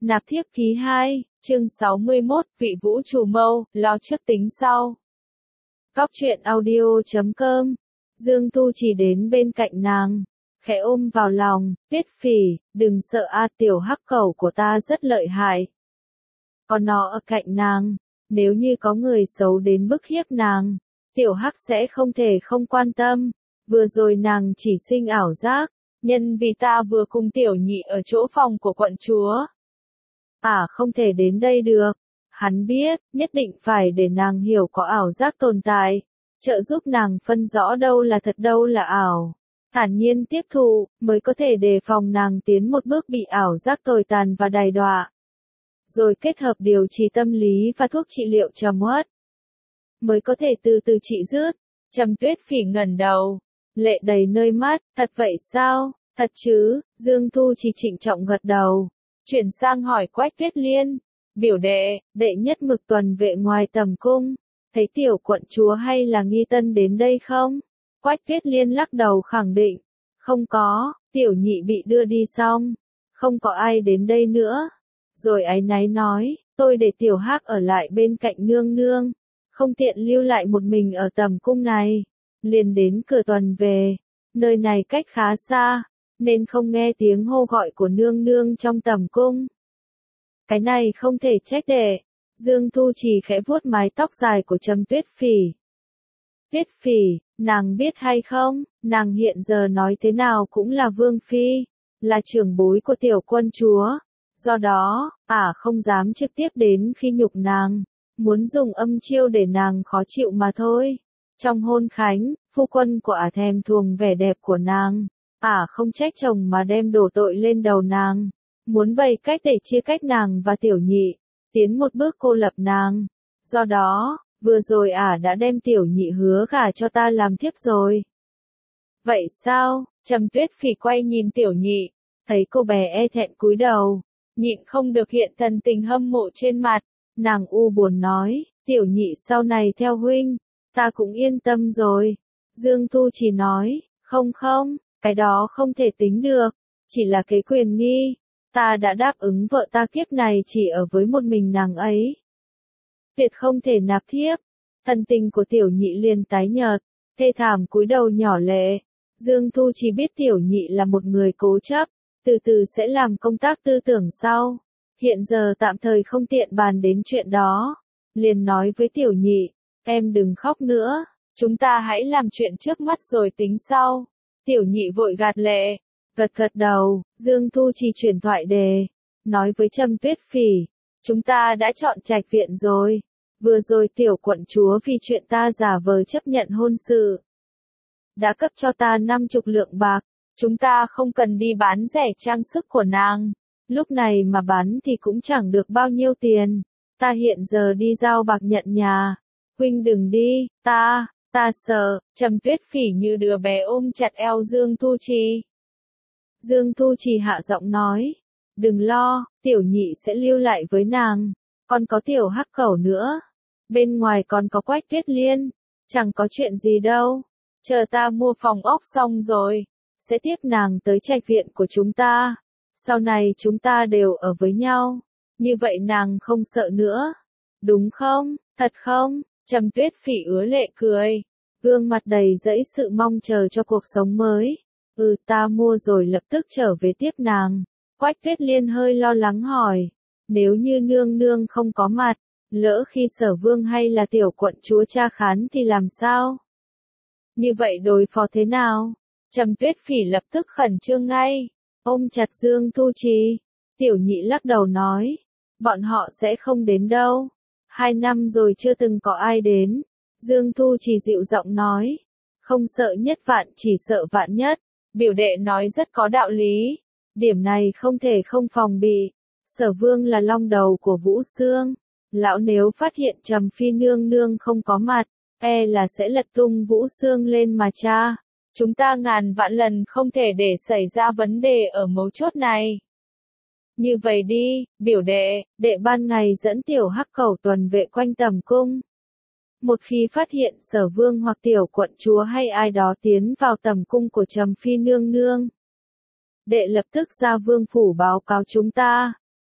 Nạp thiếp ký 2, chương 61, vị vũ trù mâu, lo trước tính sau. Cóc truyện audio.com. Dương Tu chỉ đến bên cạnh nàng, khẽ ôm vào lòng, Tuyết Phỉ, đừng sợ a, tiểu hắc cẩu của ta rất lợi hại. Có nó ở cạnh nàng, nếu như có người xấu đến bức hiếp nàng, tiểu hắc sẽ không thể không quan tâm. Vừa rồi nàng chỉ sinh ảo giác, nhân vì ta vừa cùng tiểu nhị ở chỗ phòng của quận chúa. Không thể đến đây được. Hắn biết, nhất định phải để nàng hiểu có ảo giác tồn tại, trợ giúp nàng phân rõ đâu là thật đâu là ảo. Thản nhiên tiếp thụ, mới có thể đề phòng nàng tiến một bước bị ảo giác tồi tàn và đày đọa. Rồi kết hợp điều trị tâm lý và thuốc trị liệu trầm uất, mới có thể từ từ trị dứt. Trầm Tuyết Phỉ ngẩng đầu, lệ đầy nơi mắt, thật vậy sao? Thật chứ? Dương Thu chỉ trịnh trọng gật đầu. Chuyển sang hỏi Quách Tuyết Liên, biểu đệ, đệ nhất mực tuần vệ ngoài tầm cung, thấy tiểu quận chúa hay là nghi tân đến đây không? Quách Tuyết Liên lắc đầu khẳng định, không có, tiểu nhị bị đưa đi xong, không có ai đến đây nữa. Rồi áy náy nói, tôi để tiểu hắc ở lại bên cạnh nương nương, không tiện lưu lại một mình ở tầm cung này, liền đến cửa tuần về, nơi này cách khá xa, nên không nghe tiếng hô gọi của nương nương trong tầm cung. Cái này không thể trách đệ. Dương Thu chỉ khẽ vuốt mái tóc dài của Trầm Tuyết Phỉ. Tuyết Phỉ, nàng biết hay không, nàng hiện giờ nói thế nào cũng là vương phi, là trưởng bối của tiểu quân chúa. Do đó, không dám trực tiếp đến khi nhục nàng, muốn dùng âm chiêu để nàng khó chịu mà thôi. Trong hôn khánh, phu quân của thèm thuồng vẻ đẹp của nàng. Không trách chồng mà đem đổ tội lên đầu nàng, muốn bày cách để chia cách nàng và tiểu nhị, tiến một bước cô lập nàng. Do đó, vừa rồi đã đem tiểu nhị hứa gả cho ta làm thiếp rồi. Vậy sao? Trầm Tuyết Phỉ quay nhìn tiểu nhị, thấy cô bé e thẹn cúi đầu, nhịn không được hiện thần tình hâm mộ trên mặt, nàng u buồn nói, tiểu nhị sau này theo huynh, ta cũng yên tâm rồi. Dương Thu chỉ nói, không, cái đó không thể tính được, chỉ là cái quyền nghi, ta đã đáp ứng vợ ta kiếp này chỉ ở với một mình nàng ấy. Tuyệt không thể nạp thiếp. Thần tình của tiểu nhị liền tái nhợt, thê thảm cúi đầu nhỏ lệ. Dương Thu chỉ biết tiểu nhị là một người cố chấp, từ từ sẽ làm công tác tư tưởng sau. Hiện giờ tạm thời không tiện bàn đến chuyện đó. Liền nói với tiểu nhị, em đừng khóc nữa, chúng ta hãy làm chuyện trước mắt rồi tính sau. Tiểu nhị vội gạt lệ, gật đầu. Dương Thu chỉ chuyển thoại đề, nói với Trầm Tuyết Phỉ, chúng ta đã chọn trạch viện rồi. Vừa rồi tiểu quận chúa vì chuyện ta giả vờ chấp nhận hôn sự, đã cấp cho ta 50 lượng bạc, chúng ta không cần đi bán rẻ trang sức của nàng. Lúc này mà bán thì cũng chẳng được bao nhiêu tiền, ta hiện giờ đi giao bạc nhận nhà. Huynh đừng đi, ta sợ. Trầm Tuyết Phỉ như đứa bé ôm chặt eo Dương Thu Trì. Dương Thu Trì hạ giọng nói, đừng lo, tiểu nhị sẽ lưu lại với nàng, còn có tiểu hắc cẩu nữa, bên ngoài còn có Quách Tuyết Liên, chẳng có chuyện gì đâu, chờ ta mua phòng ốc xong rồi, sẽ tiếp nàng tới trạch viện của chúng ta, sau này chúng ta đều ở với nhau, như vậy nàng không sợ nữa, đúng không, thật không? Trầm Tuyết Phỉ ứa lệ cười, gương mặt đầy dẫy sự mong chờ cho cuộc sống mới. Ta mua rồi lập tức trở về tiếp nàng. Quách Tuyết Liên hơi lo lắng hỏi, nếu như nương nương không có mặt, lỡ khi Sở Vương hay là tiểu quận chúa tra khán thì làm sao? Như vậy đối phó thế nào? Trầm Tuyết Phỉ lập tức khẩn trương ngay, ôm chặt Dương Thu Trì. Tiểu nhị lắc đầu nói, bọn họ sẽ không đến đâu. 2 năm rồi chưa từng có ai đến. Dương Thu Trì dịu giọng nói, không sợ nhất vạn chỉ sợ vạn nhất. Biểu đệ nói rất có đạo lý. Điểm này không thể không phòng bị. Sở Vương là long đầu của Vũ Xương. Lão nếu phát hiện Trầm Phi nương nương không có mặt, là sẽ lật tung Vũ Xương lên mà tra. Chúng ta ngàn vạn lần không thể để xảy ra vấn đề ở mấu chốt này. Như vậy đi, biểu đệ ban ngày dẫn tiểu hắc cẩu tuần vệ quanh tầm cung. Một khi phát hiện Sở Vương hoặc tiểu quận chúa hay ai đó tiến vào tầm cung của Trầm Phi nương nương, đệ lập tức ra vương phủ báo cáo chúng ta.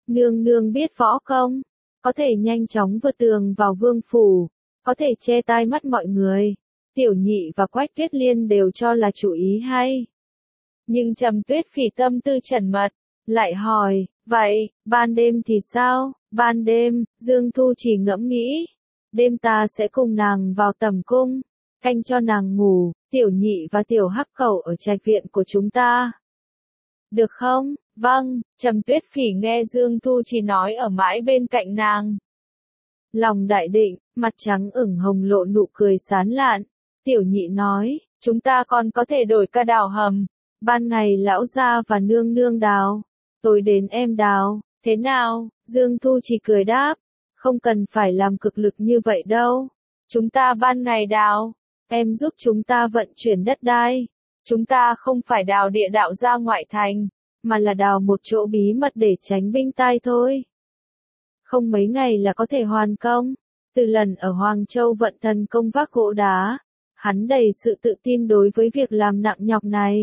Nương nương biết võ công, có thể nhanh chóng vượt tường vào vương phủ, có thể che tai mắt mọi người. Tiểu Nhị và Quách Tuyết Liên đều cho là chủ ý hay. Nhưng Trầm Tuyết Phỉ tâm tư trần mật, lại hỏi, vậy, ban đêm thì sao? Ban đêm, Dương Thu chỉ ngẫm nghĩ, đêm ta sẽ cùng nàng vào tầm cung, canh cho nàng ngủ, Tiểu Nhị và Tiểu Hắc Cẩu ở trạch viện của chúng ta. Được không? Vâng, Trầm Tuyết Phỉ nghe Dương Thu chỉ nói ở mãi bên cạnh nàng. Lòng đại định, mặt trắng ửng hồng lộ nụ cười sán lạn. Tiểu Nhị nói, chúng ta còn có thể đổi ca đào hầm. Ban ngày lão gia và nương nương đào, tối đến em đào, thế nào? Dương Thu chỉ cười đáp, không cần phải làm cực lực như vậy đâu. Chúng ta ban ngày đào, em giúp chúng ta vận chuyển đất đai. Chúng ta không phải đào địa đạo ra ngoại thành, mà là đào một chỗ bí mật để tránh binh tai thôi. Không mấy ngày là có thể hoàn công. Từ lần ở Hoàng Châu vận thần công vác gỗ đá, hắn đầy sự tự tin đối với việc làm nặng nhọc này.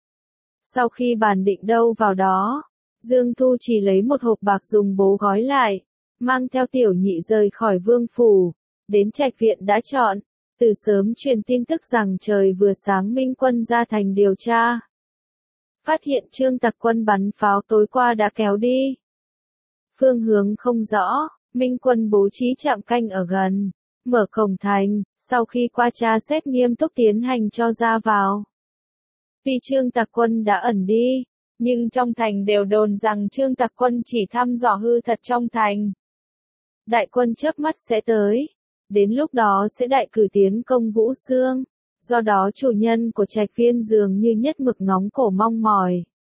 Sau khi bàn định đâu vào đó, Dương Thu chỉ lấy một hộp bạc dùng bố gói lại, mang theo Tiểu Nhị rời khỏi vương phủ, đến trạch viện đã chọn, từ sớm truyền tin tức rằng trời vừa sáng Minh quân ra thành điều tra. Phát hiện Trương Tặc quân bắn pháo tối qua đã kéo đi. Phương hướng không rõ, Minh quân bố trí trạm canh ở gần, mở cổng thành, sau khi qua tra xét nghiêm túc tiến hành cho ra vào. Tuy Trương Tặc quân đã ẩn đi, nhưng trong thành đều đồn rằng Trương Tặc quân chỉ thăm dò hư thật trong thành. Đại quân chớp mắt sẽ tới, đến lúc đó sẽ đại cử tiến công Vũ Xương, do đó chủ nhân của trạch viên dường như nhất mực ngóng cổ mong mỏi.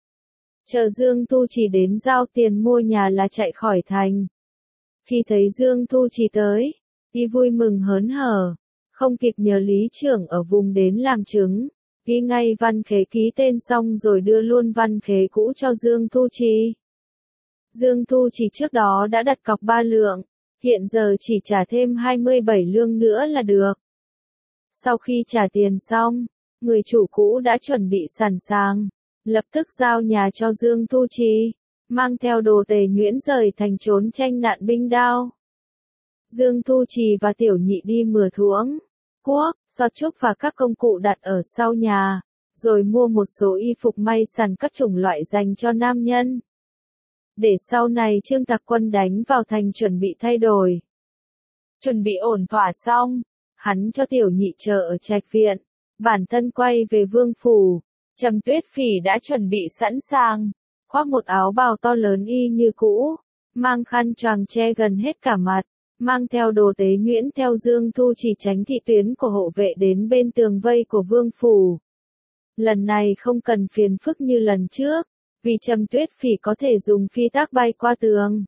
Chờ Dương Thu chỉ đến giao tiền mua nhà là chạy khỏi thành. Khi thấy Dương Thu chỉ tới, y vui mừng hớn hở, không kịp nhờ lý trưởng ở vùng đến làm chứng, ghi ngay văn khế ký tên xong rồi đưa luôn văn khế cũ cho Dương Thu Trì. Dương Thu Trì trước đó đã đặt cọc 3 lượng, hiện giờ chỉ trả thêm 27 lương nữa là được. Sau khi trả tiền xong, người chủ cũ đã chuẩn bị sẵn sàng, lập tức giao nhà cho Dương Thu Trì, mang theo đồ Tề Nhuyễn rời thành trốn tranh nạn binh đao. Dương Thu Trì và Tiểu Nhị đi mừa thuỗng, cuốc, xọt trúc và các công cụ đặt ở sau nhà, rồi mua một số y phục may sẵn các chủng loại dành cho nam nhân. Để sau này Trương Tặc quân đánh vào thành chuẩn bị thay đổi. Chuẩn bị ổn thỏa xong, hắn cho Tiểu Nhị chờ ở trạch viện, bản thân quay về vương phủ. Trầm Tuyết Phỉ đã chuẩn bị sẵn sàng, khoác một áo bào to lớn y như cũ, mang khăn choàng che gần hết cả mặt, mang theo đồ Tế Nhuyễn theo Dương Thu chỉ tránh thị tuyến của hộ vệ đến bên tường vây của vương phủ. Lần này không cần phiền phức như lần trước, vì Trầm Tuyết Phỉ có thể dùng phi tác bay qua tường.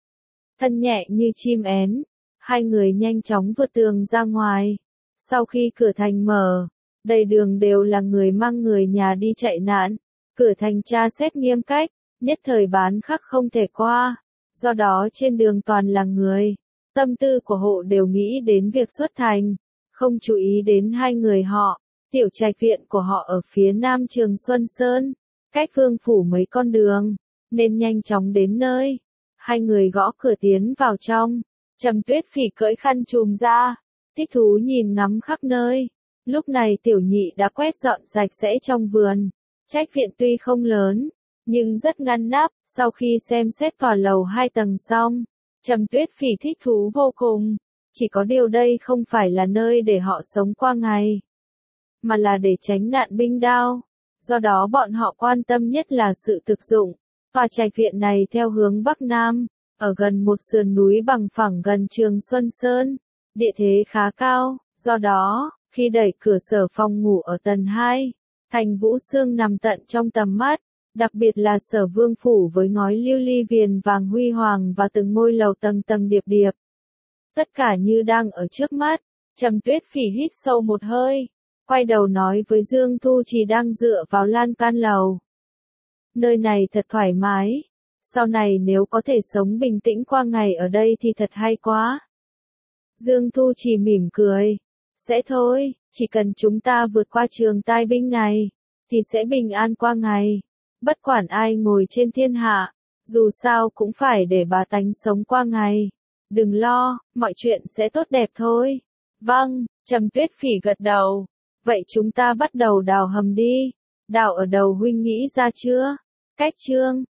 Thân nhẹ như chim én, hai người nhanh chóng vượt tường ra ngoài. Sau khi cửa thành mở, đầy đường đều là người mang người nhà đi chạy nạn, cửa thành tra xét nghiêm cách, nhất thời bán khắc không thể qua, do đó trên đường toàn là người. Tâm tư của hộ đều nghĩ đến việc xuất thành, không chú ý đến hai người họ. Tiểu trạch viện của họ ở phía nam Trường Xuân Sơn, cách vương phủ mấy con đường, nên nhanh chóng đến nơi. Hai người gõ cửa tiến vào trong, Trầm Tuyết Phỉ cởi khăn trùm ra, thích thú nhìn ngắm khắp nơi. Lúc này Tiểu Nhị đã quét dọn sạch sẽ trong vườn. Trạch viện tuy không lớn, nhưng rất ngăn nắp. Sau khi xem xét tòa lầu 2 tầng xong, Trầm Tuyết Phỉ thích thú vô cùng. Chỉ có điều đây không phải là nơi để họ sống qua ngày, mà là để tránh nạn binh đao. Do đó bọn họ quan tâm nhất là sự thực dụng. Tòa trạch viện này theo hướng Bắc Nam, ở gần một sườn núi bằng phẳng gần Trường Xuân Sơn. Địa thế khá cao, do đó, khi đẩy cửa sở phòng ngủ ở tầng 2, thành Vũ Xương nằm tận trong tầm mắt, đặc biệt là sở vương phủ với ngói lưu ly viền vàng huy hoàng và từng ngôi lầu tầng tầng điệp điệp. Tất cả như đang ở trước mắt. Trầm Tuyết Phỉ hít sâu một hơi, quay đầu nói với Dương Thu Trì đang dựa vào lan can lầu. Nơi này thật thoải mái, sau này nếu có thể sống bình tĩnh qua ngày ở đây thì thật hay quá. Dương Thu Trì mỉm cười. Sẽ thôi, chỉ cần chúng ta vượt qua trường tai binh này, thì sẽ bình an qua ngày. Bất quản ai ngồi trên thiên hạ, Dù sao cũng phải để bà tánh sống qua ngày. Đừng lo, mọi chuyện sẽ tốt đẹp thôi. Vâng, Trầm Tuyết Phỉ gật đầu. Vậy chúng ta bắt đầu đào hầm đi. Đào ở đầu huynh nghĩ ra chưa? Cách chương